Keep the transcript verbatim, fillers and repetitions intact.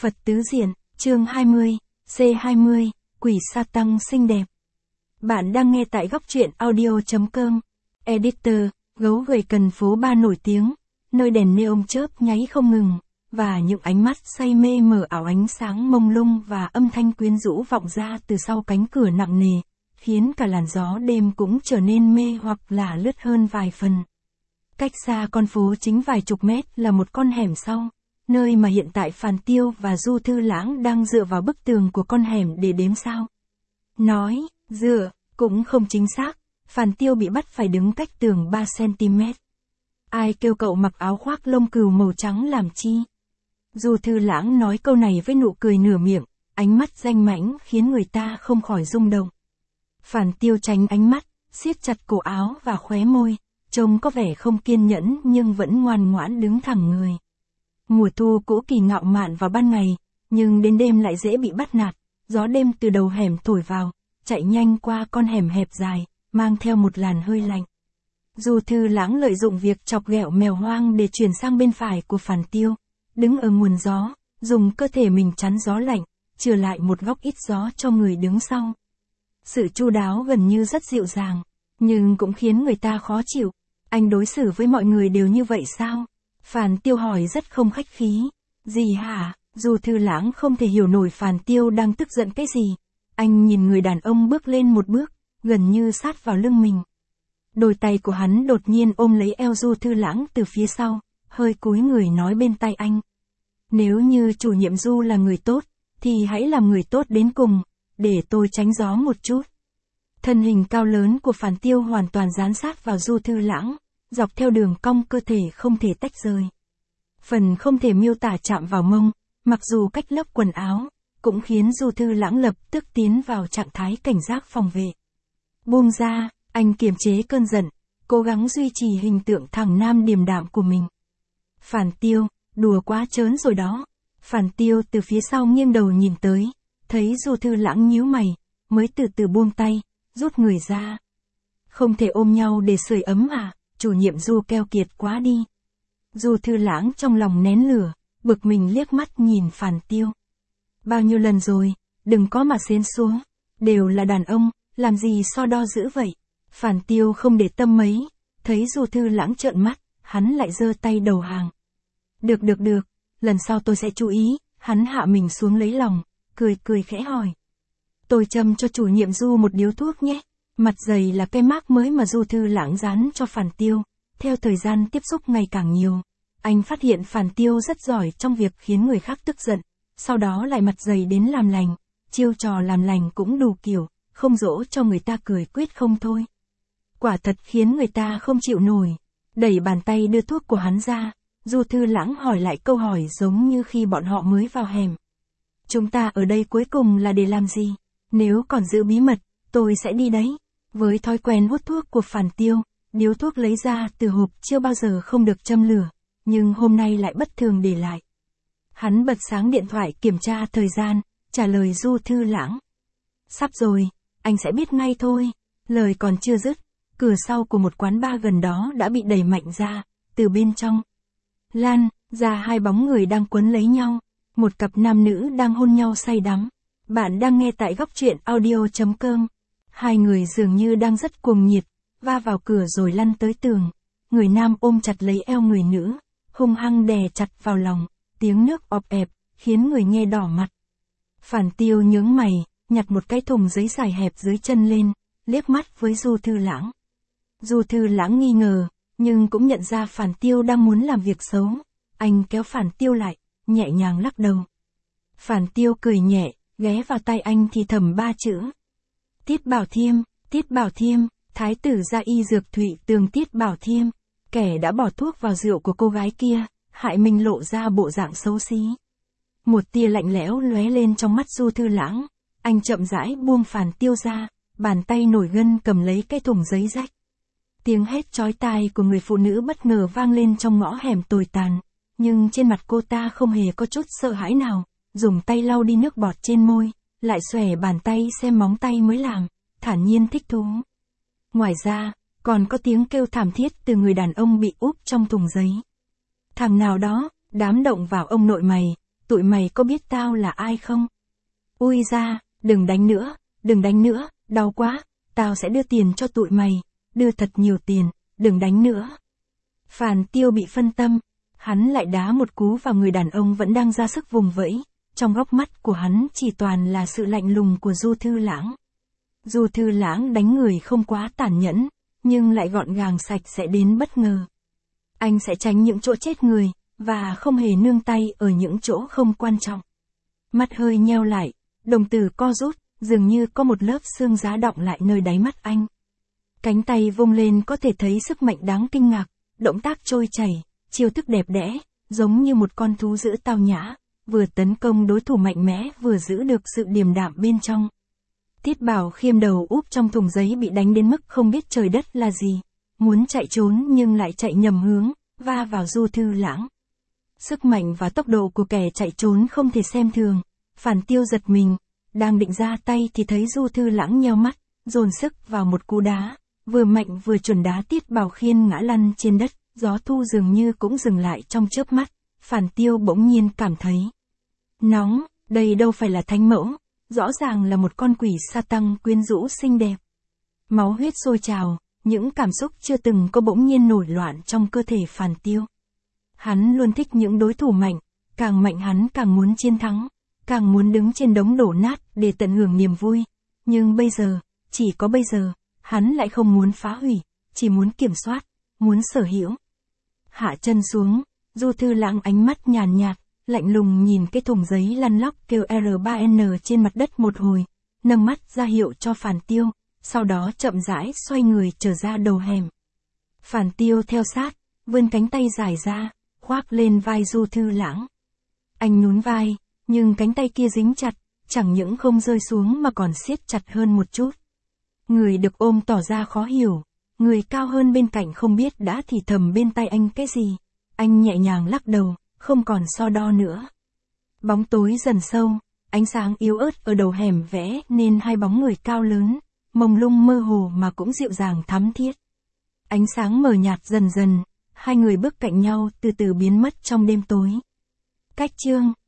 Phật tứ diện, chương hai mươi, C hai mươi, quỷ sa tăng xinh đẹp. Bạn đang nghe tại góc truyện audio chấm com. Editor, gấu gầy cần phố ba nổi tiếng, nơi đèn neon chớp nháy không ngừng, và những ánh mắt say mê mở ảo ánh sáng mông lung và âm thanh quyến rũ vọng ra từ sau cánh cửa nặng nề, khiến cả làn gió đêm cũng trở nên mê hoặc là lướt hơn vài phần. Cách xa con phố chính vài chục mét là một con hẻm sau, nơi mà hiện tại Phàn Tiêu và Du Thư Lãng đang dựa vào bức tường của con hẻm để đếm sao. Nói, dựa, cũng không chính xác, Phàn Tiêu bị bắt phải đứng cách tường ba xăng-ti-mét. Ai kêu cậu mặc áo khoác lông cừu màu trắng làm chi? Du Thư Lãng nói câu này với nụ cười nửa miệng, ánh mắt danh mãnh khiến người ta không khỏi rung động. Phàn Tiêu tránh ánh mắt, siết chặt cổ áo và khóe môi, trông có vẻ không kiên nhẫn nhưng vẫn ngoan ngoãn đứng thẳng người. Mùa thu cũ kỳ ngạo mạn vào ban ngày, nhưng đến đêm lại dễ bị bắt nạt, gió đêm từ đầu hẻm thổi vào, chạy nhanh qua con hẻm hẹp dài, mang theo một làn hơi lạnh. Du Thư Lãng lợi dụng việc chọc ghẹo mèo hoang để chuyển sang bên phải của Phàn Tiêu, đứng ở nguồn gió, dùng cơ thể mình chắn gió lạnh, chừa lại một góc ít gió cho người đứng sau. Sự chu đáo gần như rất dịu dàng, nhưng cũng khiến người ta khó chịu. Anh đối xử với mọi người đều như vậy sao? Phàn Tiêu hỏi rất không khách khí. Gì hả? Du Thư Lãng không thể hiểu nổi Phàn Tiêu đang tức giận cái gì. Anh nhìn người đàn ông bước lên một bước, gần như sát vào lưng mình. Đôi tay của hắn đột nhiên ôm lấy eo Du Thư Lãng từ phía sau, hơi cúi người nói bên tai anh. Nếu như chủ nhiệm Du là người tốt, thì hãy làm người tốt đến cùng, để tôi tránh gió một chút. Thân hình cao lớn của Phàn Tiêu hoàn toàn dán sát vào Du Thư Lãng, dọc theo đường cong cơ thể không thể tách rời. Phần không thể miêu tả chạm vào mông, mặc dù cách lớp quần áo, cũng khiến Du Thư Lãng lập tức tiến vào trạng thái cảnh giác phòng vệ. Buông ra, anh kiềm chế cơn giận, cố gắng duy trì hình tượng thằng nam điềm đạm của mình. Phàn Tiêu, đùa quá trớn rồi đó. Phàn Tiêu từ phía sau nghiêng đầu nhìn tới, thấy Du Thư Lãng nhíu mày, mới từ từ buông tay, rút người ra. Không thể ôm nhau để sưởi ấm à? Chủ nhiệm Du keo kiệt quá đi. Du Thư Lãng trong lòng nén lửa, bực mình liếc mắt nhìn Phàn Tiêu. Bao nhiêu lần rồi, đừng có mà xến xuống, đều là đàn ông, làm gì so đo dữ vậy? Phàn Tiêu không để tâm mấy, thấy Du Thư Lãng trợn mắt, hắn lại giơ tay đầu hàng. Được được được, lần sau tôi sẽ chú ý. Hắn hạ mình xuống lấy lòng, cười cười khẽ hỏi. Tôi châm cho chủ nhiệm Du một điếu thuốc nhé. Mặt dày là cái mác mới mà Du Thư Lãng dán cho Phàn Tiêu. Theo thời gian tiếp xúc ngày càng nhiều, anh phát hiện Phàn Tiêu rất giỏi trong việc khiến người khác tức giận, sau đó lại mặt dày đến làm lành, chiêu trò làm lành cũng đủ kiểu, không dỗ cho người ta cười quyết không thôi. Quả thật khiến người ta không chịu nổi. Đẩy bàn tay đưa thuốc của hắn ra, Du Thư Lãng hỏi lại câu hỏi giống như khi bọn họ mới vào hẻm. Chúng ta ở đây cuối cùng là để làm gì? Nếu còn giữ bí mật, tôi sẽ đi đấy. Với thói quen hút thuốc của Phàn Tiêu, điếu thuốc lấy ra từ hộp chưa bao giờ không được châm lửa, nhưng hôm nay lại bất thường để lại. Hắn bật sáng điện thoại kiểm tra thời gian, trả lời Du Thư Lãng. Sắp rồi, anh sẽ biết ngay thôi. Lời còn chưa dứt, cửa sau của một quán bar gần đó đã bị đẩy mạnh ra, từ bên trong lan ra hai bóng người đang quấn lấy nhau, một cặp nam nữ đang hôn nhau say đắm. Bạn đang nghe tại góc truyện audio chấm com. Hai người dường như đang rất cuồng nhiệt, va vào cửa rồi lăn tới tường. Người nam ôm chặt lấy eo người nữ, hung hăng đè chặt vào lòng, tiếng nước ọp ẹp, khiến người nghe đỏ mặt. Phàn Tiêu nhướng mày, nhặt một cái thùng giấy dài hẹp dưới chân lên, liếc mắt với Du Thư Lãng. Du Thư Lãng nghi ngờ, nhưng cũng nhận ra Phàn Tiêu đang muốn làm việc xấu. Anh kéo Phàn Tiêu lại, nhẹ nhàng lắc đầu. Phàn Tiêu cười nhẹ, ghé vào tay anh thì thầm ba chữ. Tiết Bảo Thiêm, Tiết Bảo Thiêm, thái tử gia y dược Thụy Tường Tiết Bảo Thiêm, kẻ đã bỏ thuốc vào rượu của cô gái kia, hại mình lộ ra bộ dạng xấu xí. Một tia lạnh lẽo lóe lên trong mắt Du Thư Lãng, anh chậm rãi buông Phàn Tiêu ra, bàn tay nổi gân cầm lấy cái thùng giấy rách. Tiếng hét chói tai của người phụ nữ bất ngờ vang lên trong ngõ hẻm tồi tàn, nhưng trên mặt cô ta không hề có chút sợ hãi nào, dùng tay lau đi nước bọt trên môi, lại xòe bàn tay xem móng tay mới làm, thản nhiên thích thú. Ngoài ra, còn có tiếng kêu thảm thiết từ người đàn ông bị úp trong thùng giấy. Thằng nào đó, đám động vào ông nội mày, tụi mày có biết tao là ai không? Ui ra, đừng đánh nữa, đừng đánh nữa, đau quá, tao sẽ đưa tiền cho tụi mày, đưa thật nhiều tiền, đừng đánh nữa. Phàn Tiêu bị phân tâm, hắn lại đá một cú vào người đàn ông vẫn đang ra sức vùng vẫy, trong góc mắt của hắn chỉ toàn là sự lạnh lùng của Du Thư Lãng. Du Thư Lãng đánh người không quá tàn nhẫn, nhưng lại gọn gàng sạch sẽ đến bất ngờ. Anh sẽ tránh những chỗ chết người, và không hề nương tay ở những chỗ không quan trọng. Mắt hơi nheo lại, đồng tử co rút, dường như có một lớp xương giá đọng lại nơi đáy mắt anh. Cánh tay vung lên có thể thấy sức mạnh đáng kinh ngạc, động tác trôi chảy, chiêu thức đẹp đẽ, giống như một con thú dữ tao nhã, vừa tấn công đối thủ mạnh mẽ vừa giữ được sự điềm đạm bên trong. Tiết Bảo Khiêm đầu úp trong thùng giấy bị đánh đến mức không biết trời đất là gì, muốn chạy trốn nhưng lại chạy nhầm hướng, va vào Du Thư Lãng. Sức mạnh và tốc độ của kẻ chạy trốn không thể xem thường, Phàn Tiêu giật mình, đang định ra tay thì thấy Du Thư Lãng nheo mắt, dồn sức vào một cú đá, vừa mạnh vừa chuẩn đá Tiết Bảo Khiêm ngã lăn trên đất, gió thu dường như cũng dừng lại trong chớp mắt, Phàn Tiêu bỗng nhiên cảm thấy nóng, đây đâu phải là thánh mẫu, rõ ràng là một con quỷ sa tăng quyến rũ xinh đẹp. Máu huyết sôi trào, những cảm xúc chưa từng có bỗng nhiên nổi loạn trong cơ thể Phàn Tiêu. Hắn luôn thích những đối thủ mạnh, càng mạnh hắn càng muốn chiến thắng, càng muốn đứng trên đống đổ nát để tận hưởng niềm vui. Nhưng bây giờ, chỉ có bây giờ, hắn lại không muốn phá hủy, chỉ muốn kiểm soát, muốn sở hữu. Hạ chân xuống, Du Thư Lãng ánh mắt nhàn nhạt, lạnh lùng nhìn cái thùng giấy lăn lóc kêu R ba N trên mặt đất một hồi, nâng mắt ra hiệu cho Phàn Tiêu, sau đó chậm rãi xoay người trở ra đầu hẻm. Phàn Tiêu theo sát, vươn cánh tay dài ra, khoác lên vai Du Thư Lãng. Anh nhún vai, nhưng cánh tay kia dính chặt, chẳng những không rơi xuống mà còn siết chặt hơn một chút. Người được ôm tỏ ra khó hiểu, người cao hơn bên cạnh không biết đã thì thầm bên tay anh cái gì. Anh nhẹ nhàng lắc đầu, không còn so đo nữa. Bóng tối dần sâu, ánh sáng yếu ớt ở đầu hẻm vẽ nên hai bóng người cao lớn, mông lung mơ hồ mà cũng dịu dàng thắm thiết. Ánh sáng mờ nhạt dần dần, hai người bước cạnh nhau từ từ biến mất trong đêm tối. Cách chương